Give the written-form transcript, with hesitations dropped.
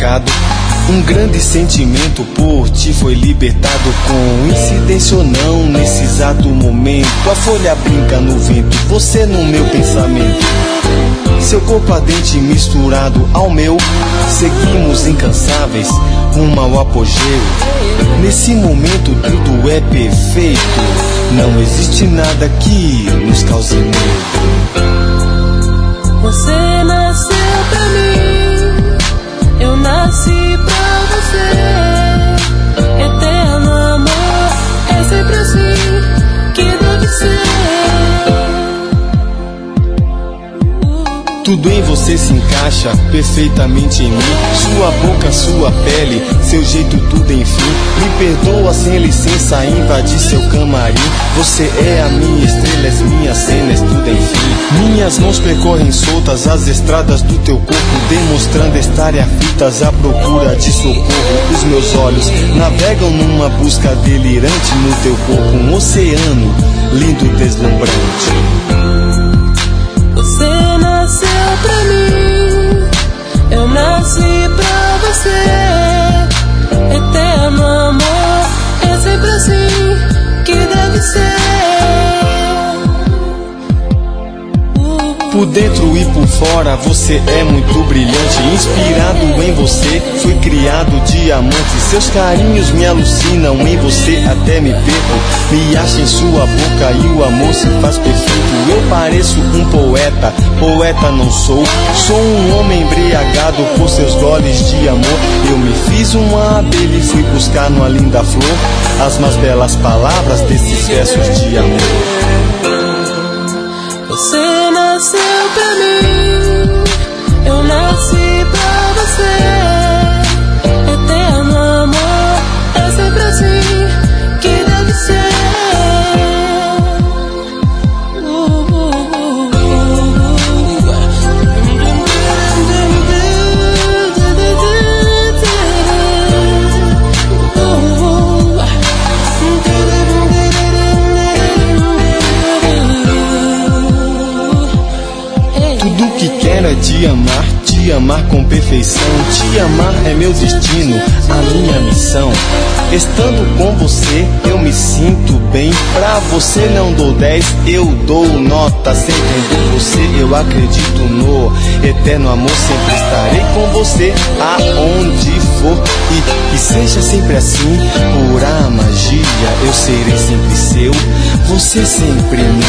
pecado. Um grande sentimento por ti foi libertado. Coincidência ou não, nesse exato momento, a folha brinca no vento, você no meu pensamento. Seu corpo ardente misturado ao meu, seguimos incansáveis rumo ao apogeu. Nesse momento tudo é perfeito, não existe nada que nos cause medo. Você nasceu pra mim, eu nasci pra você. Eterno amor, é sempre assim que deve ser. Tudo em você se encaixa perfeitamente em mim. Sua boca, sua pele, seu jeito, tudo enfim. Me perdoa sem licença, invadir seu camarim. Você é a minha estrela, és minha cena, és tudo enfim. Minhas mãos percorrem soltas as estradas do teu corpo, demonstrando estarem aflitas à procura de socorro. Os meus olhos navegam numa busca delirante no teu corpo, um oceano lindo, deslumbrante. Você nasceu pra mim, eu nasci pra você. Eterno amor, é sempre assim que deve ser. Por dentro e por fora você é muito brilhante. Inspirado em você, fui criado diamante. Seus carinhos me alucinam, em você até me perco. Me acha em sua boca e o amor se faz perfeito. Eu pareço um poeta, poeta não sou. Sou um homem embriagado por seus goles de amor. Eu me fiz uma abelha e fui buscar numa linda flor as mais belas palavras desses versos de amor. Você nasceu pra mim, eu nasci pra você. Eterno amor, é sempre assim que deve ser. Tudo que quero é te amar com perfeição. Te amar é meu destino, a minha missão. Estando com você, eu me sinto bem. Pra você não dou 10, eu dou nota 100. Com você eu acredito no eterno amor. Sempre estarei com você aonde for. E seja sempre assim, pura magia. Eu serei sempre seu, você sempre